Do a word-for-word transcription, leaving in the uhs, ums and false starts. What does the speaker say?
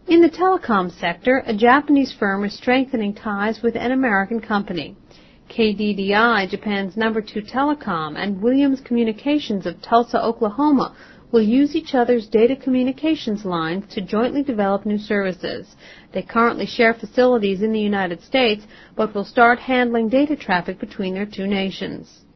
In the telecom sector, a Japanese firm is strengthening ties with an American company. K D D I, Japan's number two telecom, and Williams Communications of Tulsa, Oklahoma, will use each other's data communications lines to jointly develop new services. They currently share facilities in the United States, but will start handling data traffic between their two nations.